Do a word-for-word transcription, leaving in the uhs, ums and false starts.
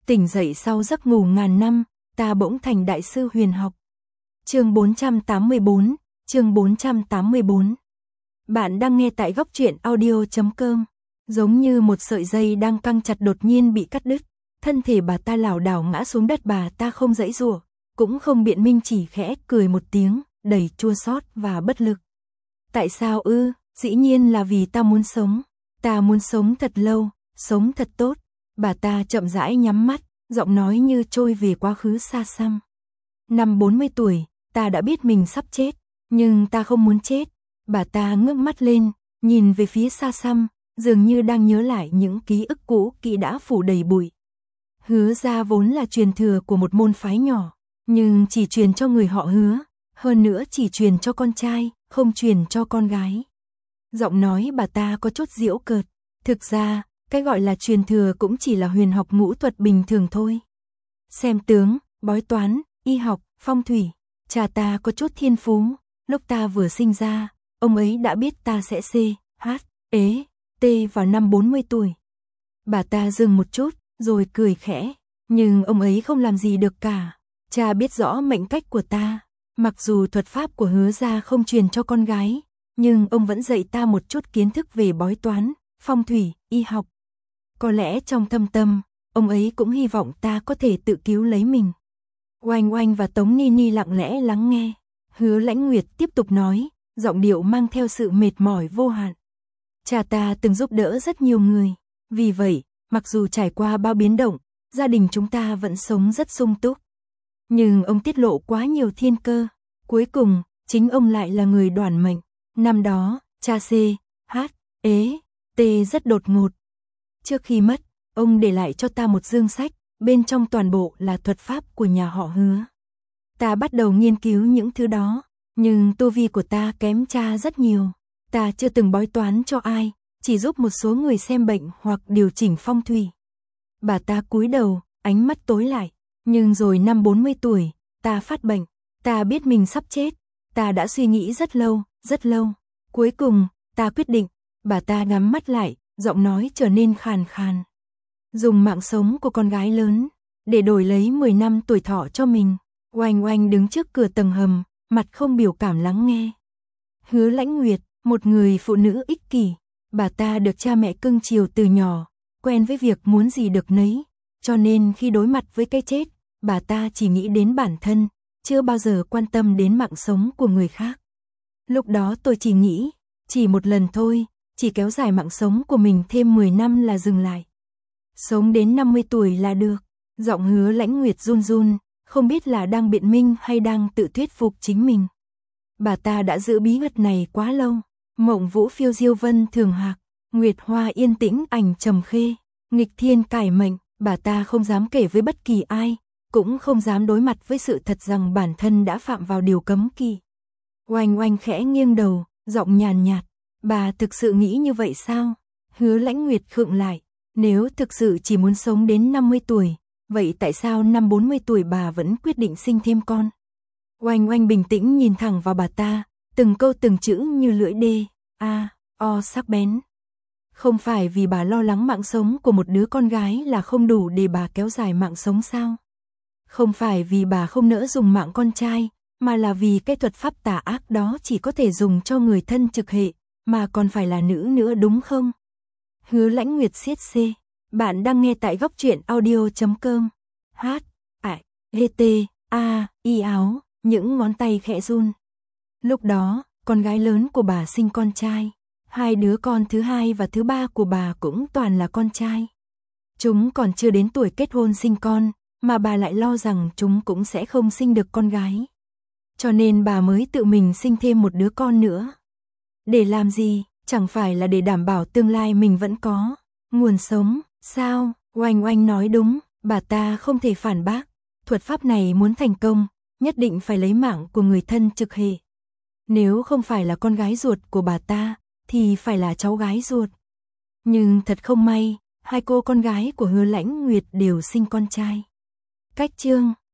Tỉnh dậy sau giấc ngủ ngàn năm, ta bỗng thành đại sư huyền học. Chương bốn trăm tám mươi bốn, chương bốn trăm tám mươi bốn. Bạn đang nghe tại góc truyện audio chấm com. Giống như một sợi dây đang căng chặt đột nhiên bị cắt đứt, thân thể bà ta lảo đảo ngã xuống đất. Bà ta không giãy giụa, cũng không biện minh, chỉ khẽ cười một tiếng, đầy chua xót và bất lực. Tại sao ư? Dĩ nhiên là vì ta muốn sống. Ta muốn sống thật lâu, sống thật tốt. Bà ta chậm rãi nhắm mắt, giọng nói như trôi về quá khứ xa xăm. Năm bốn mươi tuổi, ta đã biết mình sắp chết, nhưng ta không muốn chết. Bà ta ngước mắt lên, nhìn về phía xa xăm, dường như đang nhớ lại những ký ức cũ kỹ đã phủ đầy bụi. Hứa gia vốn là truyền thừa của một môn phái nhỏ, nhưng chỉ truyền cho người họ Hứa, hơn nữa chỉ truyền cho con trai, không truyền cho con gái. Giọng nói bà ta có chút giễu cợt. Thực ra, cái gọi là truyền thừa cũng chỉ là huyền học ngũ thuật bình thường thôi. Xem tướng, bói toán, y học, phong thủy. Cha ta có chút thiên phú. Lúc ta vừa sinh ra, ông ấy đã biết ta sẽ C, H, ế, T vào năm bốn mươi tuổi. Bà ta dừng một chút, rồi cười khẽ. Nhưng ông ấy không làm gì được cả. Cha biết rõ mệnh cách của ta. Mặc dù thuật pháp của Hứa gia không truyền cho con gái, nhưng ông vẫn dạy ta một chút kiến thức về bói toán, phong thủy, y học. Có lẽ trong thâm tâm, ông ấy cũng hy vọng ta có thể tự cứu lấy mình. Oanh Oanh và Tống Ni Ni lặng lẽ lắng nghe. Hứa Lãnh Nguyệt tiếp tục nói, giọng điệu mang theo sự mệt mỏi vô hạn. Cha ta từng giúp đỡ rất nhiều người. Vì vậy, mặc dù trải qua bao biến động, gia đình chúng ta vẫn sống rất sung túc. Nhưng ông tiết lộ quá nhiều thiên cơ. Cuối cùng, chính ông lại là người đoản mệnh. Năm đó, cha C, H, ế, T rất đột ngột. Trước khi mất, ông để lại cho ta một dương sách, bên trong toàn bộ là thuật pháp của nhà họ Hứa. Ta bắt đầu nghiên cứu những thứ đó, nhưng tu vi của ta kém cha rất nhiều. Ta chưa từng bói toán cho ai, chỉ giúp một số người xem bệnh hoặc điều chỉnh phong thủy. Bà ta cúi đầu, ánh mắt tối lại. Nhưng rồi năm bốn mươi tuổi, ta phát bệnh. Ta biết mình sắp chết. Ta đã suy nghĩ rất lâu, rất lâu. Cuối cùng, ta quyết định. Bà ta nhắm mắt lại, giọng nói trở nên khàn khàn. Dùng mạng sống của con gái lớn, để đổi lấy mười năm tuổi thọ cho mình. Oanh Oanh đứng trước cửa tầng hầm, mặt không biểu cảm lắng nghe. Hứa Lãnh Nguyệt, một người phụ nữ ích kỷ. Bà ta được cha mẹ cưng chiều từ nhỏ, quen với việc muốn gì được nấy. Cho nên khi đối mặt với cái chết, bà ta chỉ nghĩ đến bản thân, chưa bao giờ quan tâm đến mạng sống của người khác. Lúc đó tôi chỉ nghĩ, chỉ một lần thôi, chỉ kéo dài mạng sống của mình thêm mười năm là dừng lại. Sống đến năm mươi tuổi là được. Giọng Hứa Lãnh Nguyệt run run, không biết là đang biện minh hay đang tự thuyết phục chính mình. Bà ta đã giữ bí mật này quá lâu. Mộng vũ phiêu diêu vân thường hạc, nguyệt hoa yên tĩnh ảnh trầm khê, nghịch thiên cải mệnh. Bà ta không dám kể với bất kỳ ai, cũng không dám đối mặt với sự thật rằng bản thân đã phạm vào điều cấm kỵ. Oanh Oanh khẽ nghiêng đầu, giọng nhàn nhạt. Bà thực sự nghĩ như vậy sao? Hứa Lãnh Nguyệt khựng lại. Nếu thực sự chỉ muốn sống đến năm mươi tuổi, vậy tại sao năm bốn mươi tuổi bà vẫn quyết định sinh thêm con? Oanh Oanh bình tĩnh nhìn thẳng vào bà ta, từng câu từng chữ như lưỡi đê, a, o sắc bén. Không phải vì bà lo lắng mạng sống của một đứa con gái là không đủ để bà kéo dài mạng sống sao? Không phải vì bà không nỡ dùng mạng con trai, mà là vì cái thuật pháp tà ác đó chỉ có thể dùng cho người thân trực hệ, mà còn phải là nữ nữa đúng không? Hứa Lãnh Nguyệt siết C. Bạn đang nghe tại góc truyện audio chấm com. H, I, G T, A, y áo, những ngón tay khẽ run. Lúc đó, con gái lớn của bà sinh con trai. Hai đứa con thứ hai và thứ ba của bà cũng toàn là con trai. Chúng còn chưa đến tuổi kết hôn sinh con, mà bà lại lo rằng chúng cũng sẽ không sinh được con gái. Cho nên bà mới tự mình sinh thêm một đứa con nữa. Để làm gì? Chẳng phải là để đảm bảo tương lai mình vẫn có nguồn sống, sao? Oanh Oanh nói đúng, bà ta không thể phản bác. Thuật pháp này muốn thành công, nhất định phải lấy mạng của người thân trực hệ. Nếu không phải là con gái ruột của bà ta, thì phải là cháu gái ruột. Nhưng thật không may, hai cô con gái của Hứa Lãnh Nguyệt đều sinh con trai. Cách chương